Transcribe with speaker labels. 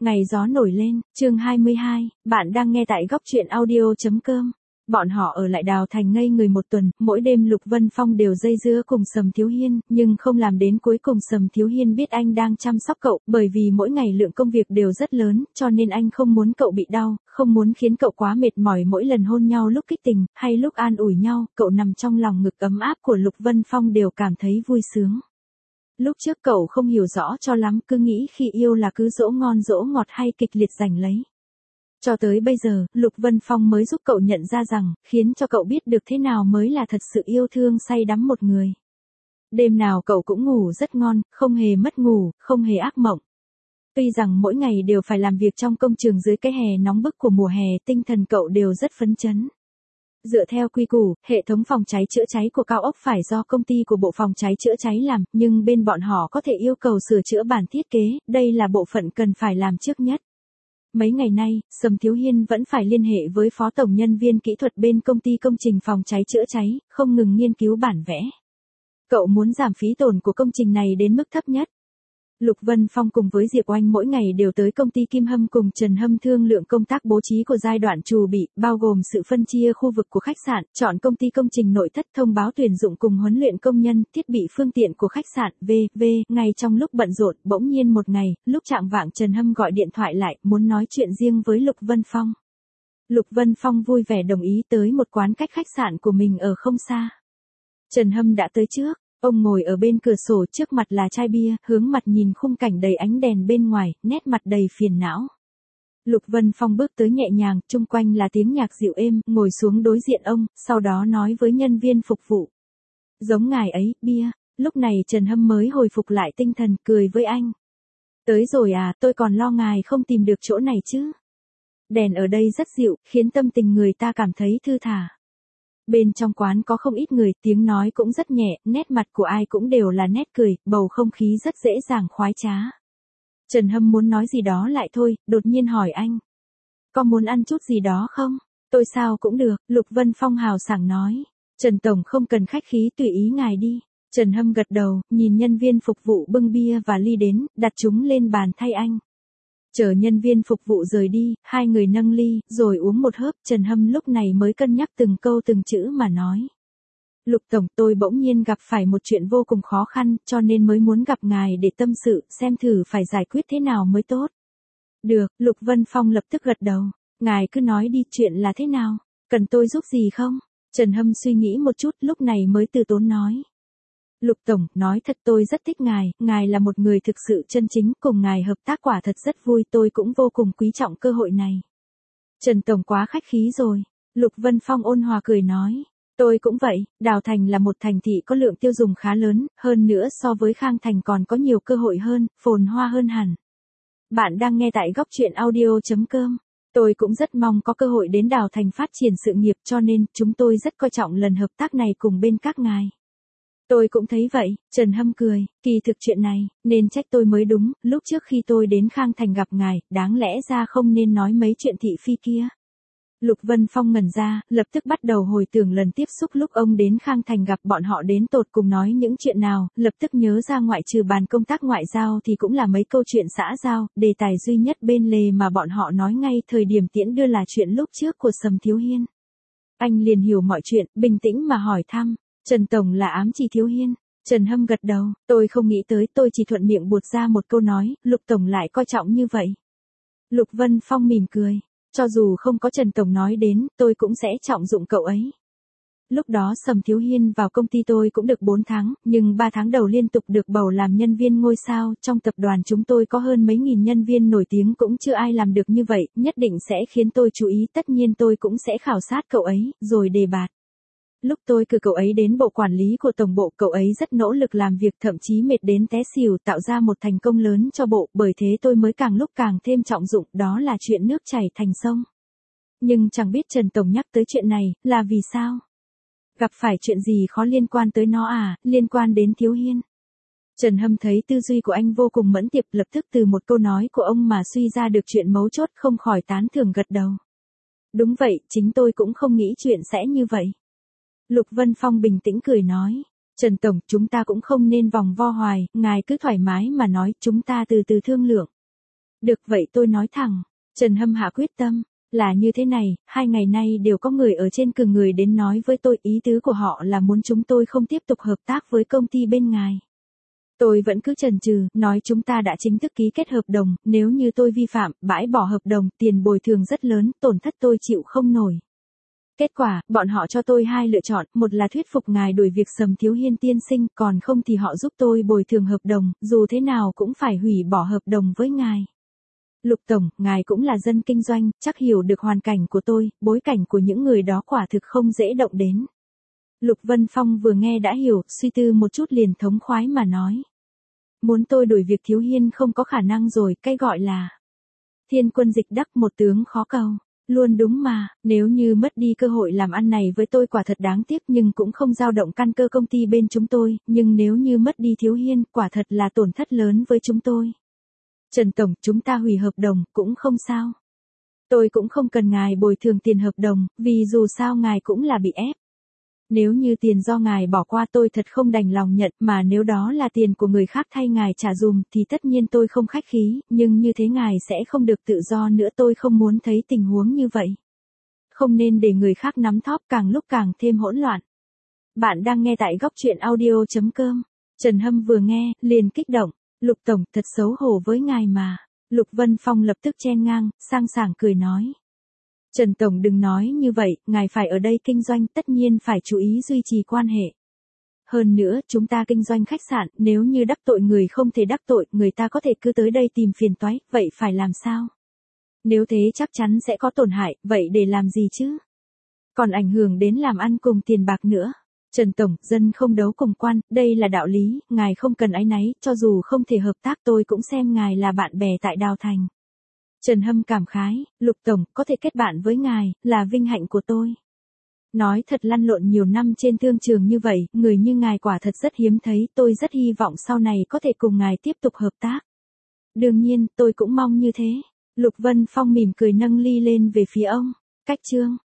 Speaker 1: Ngày gió nổi lên, chương 22, bạn đang nghe tại góc truyện audio.com. Bọn họ ở lại Đào Thành ngây người một tuần, mỗi đêm Lục Vân Phong đều dây dưa cùng Sầm Thiếu Hiên, nhưng không làm đến cuối cùng Sầm Thiếu Hiên biết anh đang chăm sóc cậu, bởi vì mỗi ngày lượng công việc đều rất lớn, cho nên anh không muốn cậu bị đau, không muốn khiến cậu quá mệt mỏi mỗi lần hôn nhau lúc kích tình, hay lúc an ủi nhau, cậu nằm trong lòng ngực ấm áp của Lục Vân Phong đều cảm thấy vui sướng. Lúc trước cậu không hiểu rõ cho lắm, cứ nghĩ khi yêu là cứ dỗ ngon dỗ ngọt hay kịch liệt giành lấy. Cho tới bây giờ, Lục Vân Phong mới giúp cậu nhận ra rằng, khiến cho cậu biết được thế nào mới là thật sự yêu thương say đắm một người. Đêm nào cậu cũng ngủ rất ngon, không hề mất ngủ, không hề ác mộng. Tuy rằng mỗi ngày đều phải làm việc trong công trường dưới cái hè nóng bức của mùa hè, tinh thần cậu đều rất phấn chấn. Dựa theo quy củ, hệ thống phòng cháy chữa cháy của cao ốc phải do công ty của bộ phòng cháy chữa cháy làm, nhưng bên bọn họ có thể yêu cầu sửa chữa bản thiết kế, đây là bộ phận cần phải làm trước nhất. Mấy ngày nay, Sầm Thiếu Hiên vẫn phải liên hệ với phó tổng nhân viên kỹ thuật bên công ty công trình phòng cháy chữa cháy, không ngừng nghiên cứu bản vẽ. Cậu muốn giảm phí tổn của công trình này đến mức thấp nhất. Lục Vân Phong cùng với Diệp Oanh mỗi ngày đều tới công ty Kim Hâm cùng Trần Hâm thương lượng công tác bố trí của giai đoạn chuẩn bị, bao gồm sự phân chia khu vực của khách sạn, chọn công ty công trình nội thất, thông báo tuyển dụng cùng huấn luyện công nhân, thiết bị phương tiện của khách sạn, v.v. Ngay trong lúc bận rộn, bỗng nhiên một ngày, lúc chạng vạng Trần Hâm gọi điện thoại lại, muốn nói chuyện riêng với Lục Vân Phong. Lục Vân Phong vui vẻ đồng ý tới một quán cách khách sạn của mình ở không xa. Trần Hâm đã tới trước. Ông ngồi ở bên cửa sổ, trước mặt là chai bia, hướng mặt nhìn khung cảnh đầy ánh đèn bên ngoài, nét mặt đầy phiền não. Lục Vân Phong bước tới nhẹ nhàng, chung quanh là tiếng nhạc dịu êm, ngồi xuống đối diện ông, sau đó nói với nhân viên phục vụ. Giống ngài ấy, bia. Lúc này Trần Hâm mới hồi phục lại tinh thần, cười với anh. Tới rồi à, tôi còn lo ngài không tìm được chỗ này chứ. Đèn ở đây rất dịu, khiến tâm tình người ta cảm thấy thư thả. Bên trong quán có không ít người, tiếng nói cũng rất nhẹ, nét mặt của ai cũng đều là nét cười, bầu không khí rất dễ dàng khoái trá. Trần Hâm muốn nói gì đó lại thôi, đột nhiên hỏi anh. Có muốn ăn chút gì đó không? Tôi sao cũng được, Lục Vân Phong hào sảng nói. Trần Tổng không cần khách khí, tùy ý ngài đi. Trần Hâm gật đầu, nhìn nhân viên phục vụ bưng bia và ly đến, đặt chúng lên bàn thay anh. Chờ nhân viên phục vụ rời đi, hai người nâng ly, rồi uống một hớp, Trần Hâm lúc này mới cân nhắc từng câu từng chữ mà nói. Lục Tổng, tôi bỗng nhiên gặp phải một chuyện vô cùng khó khăn, cho nên mới muốn gặp ngài để tâm sự, xem thử phải giải quyết thế nào mới tốt. Được, Lục Vân Phong lập tức gật đầu. Ngài cứ nói đi, chuyện là thế nào? Cần tôi giúp gì không? Trần Hâm suy nghĩ một chút, lúc này mới từ tốn nói. Lục Tổng, nói thật tôi rất thích ngài là một người thực sự chân chính, cùng ngài hợp tác quả thật rất vui, tôi cũng vô cùng quý trọng cơ hội này. Trần Tổng quá khách khí rồi. Lục Vân Phong ôn hòa cười nói. Tôi cũng vậy, Đào Thành là một thành thị có lượng tiêu dùng khá lớn, hơn nữa so với Khang Thành còn có nhiều cơ hội hơn, phồn hoa hơn hẳn. Bạn đang nghe tại góc truyện audio.com. Tôi cũng rất mong có cơ hội đến Đào Thành phát triển sự nghiệp, cho nên chúng tôi rất coi trọng lần hợp tác này cùng bên các ngài. Tôi cũng thấy vậy, Trần Hâm cười, kỳ thực chuyện này, nên trách tôi mới đúng, lúc trước khi tôi đến Khang Thành gặp ngài, đáng lẽ ra không nên nói mấy chuyện thị phi kia. Lục Vân Phong ngẩn ra, lập tức bắt đầu hồi tưởng lần tiếp xúc lúc ông đến Khang Thành gặp bọn họ đến tột cùng nói những chuyện nào, lập tức nhớ ra ngoại trừ bàn công tác ngoại giao thì cũng là mấy câu chuyện xã giao, đề tài duy nhất bên lề mà bọn họ nói ngay thời điểm tiễn đưa là chuyện lúc trước của Sầm Thiếu Hiên. Anh liền hiểu mọi chuyện, bình tĩnh mà hỏi thăm. Trần Tổng là ám chỉ Thiếu Hiên. Trần Hâm gật đầu, tôi không nghĩ tới, tôi chỉ thuận miệng buột ra một câu nói, Lục Tổng lại coi trọng như vậy. Lục Vân Phong mỉm cười, cho dù không có Trần Tổng nói đến, tôi cũng sẽ trọng dụng cậu ấy. Lúc đó Sầm Thiếu Hiên vào công ty tôi cũng được 4 tháng, nhưng 3 tháng đầu liên tục được bầu làm nhân viên ngôi sao, trong tập đoàn chúng tôi có hơn mấy nghìn nhân viên nổi tiếng cũng chưa ai làm được như vậy, nhất định sẽ khiến tôi chú ý, tất nhiên tôi cũng sẽ khảo sát cậu ấy, rồi đề bạt. Lúc tôi cử cậu ấy đến bộ quản lý của tổng bộ, cậu ấy rất nỗ lực làm việc, thậm chí mệt đến té xỉu, tạo ra một thành công lớn cho bộ, bởi thế tôi mới càng lúc càng thêm trọng dụng, đó là chuyện nước chảy thành sông. Nhưng chẳng biết Trần Tổng nhắc tới chuyện này, là vì sao? Gặp phải chuyện gì khó liên quan tới nó à, liên quan đến Thiếu Hiên? Trần Hâm thấy tư duy của anh vô cùng mẫn tiệp, lập tức từ một câu nói của ông mà suy ra được chuyện mấu chốt, không khỏi tán thưởng gật đầu. Đúng vậy, chính tôi cũng không nghĩ chuyện sẽ như vậy. Lục Vân Phong bình tĩnh cười nói, Trần Tổng, chúng ta cũng không nên vòng vo hoài, ngài cứ thoải mái mà nói, chúng ta từ từ thương lượng. Được vậy tôi nói thẳng. Trần Hâm hạ quyết tâm. Là như thế này, 2 ngày nay đều có người ở trên cử người đến nói với tôi, ý tứ của họ là muốn chúng tôi không tiếp tục hợp tác với công ty bên ngài. Tôi vẫn cứ chần chừ, nói chúng ta đã chính thức ký kết hợp đồng, nếu như tôi vi phạm, bãi bỏ hợp đồng, tiền bồi thường rất lớn, tổn thất tôi chịu không nổi. Kết quả, bọn họ cho tôi 2 lựa chọn, một là thuyết phục ngài đuổi việc Sầm Thiếu Hiên tiên sinh, còn không thì họ giúp tôi bồi thường hợp đồng, dù thế nào cũng phải hủy bỏ hợp đồng với ngài. Lục Tổng, ngài cũng là dân kinh doanh, chắc hiểu được hoàn cảnh của tôi, bối cảnh của những người đó quả thực không dễ động đến. Lục Vân Phong vừa nghe đã hiểu, suy tư một chút liền thống khoái mà nói. Muốn tôi đuổi việc Thiếu Hiên không có khả năng rồi, cái gọi là thiên quân dịch đắc một tướng khó cầu. Luôn đúng mà, nếu như mất đi cơ hội làm ăn này với tôi quả thật đáng tiếc nhưng cũng không dao động căn cơ công ty bên chúng tôi, nhưng nếu như mất đi Thiếu Hiên, quả thật là tổn thất lớn với chúng tôi. Trần Tổng, chúng ta hủy hợp đồng, cũng không sao. Tôi cũng không cần ngài bồi thường tiền hợp đồng, vì dù sao ngài cũng là bị ép. Nếu như tiền do ngài bỏ qua tôi thật không đành lòng nhận, mà nếu đó là tiền của người khác thay ngài trả dùm thì tất nhiên tôi không khách khí, nhưng như thế ngài sẽ không được tự do nữa, tôi không muốn thấy tình huống như vậy. Không nên để người khác nắm thóp, càng lúc càng thêm hỗn loạn. Bạn đang nghe tại góc truyện audio.com. Trần Hâm vừa nghe, liền kích động. Lục Tổng, thật xấu hổ với ngài mà. Lục Vân Phong lập tức chen ngang, sang sảng cười nói. Trần Tổng đừng nói như vậy, ngài phải ở đây kinh doanh, tất nhiên phải chú ý duy trì quan hệ. Hơn nữa, chúng ta kinh doanh khách sạn, nếu như đắc tội người không thể đắc tội, người ta có thể cứ tới đây tìm phiền toái, vậy phải làm sao? Nếu thế chắc chắn sẽ có tổn hại, vậy để làm gì chứ? Còn ảnh hưởng đến làm ăn cùng tiền bạc nữa. Trần Tổng, dân không đấu cùng quan, đây là đạo lý, ngài không cần áy náy, cho dù không thể hợp tác tôi cũng xem ngài là bạn bè tại Đào Thành. Trần Hâm cảm khái, Lục Tổng, có thể kết bạn với ngài, là vinh hạnh của tôi. Nói thật lăn lộn nhiều năm trên thương trường như vậy, người như ngài quả thật rất hiếm thấy, tôi rất hy vọng sau này có thể cùng ngài tiếp tục hợp tác. Đương nhiên, tôi cũng mong như thế. Lục Vân Phong mỉm cười nâng ly lên về phía ông. Cách chương.